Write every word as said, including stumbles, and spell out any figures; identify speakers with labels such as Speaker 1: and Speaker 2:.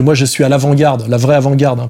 Speaker 1: Moi, je suis à l'avant-garde, la vraie avant-garde, hein.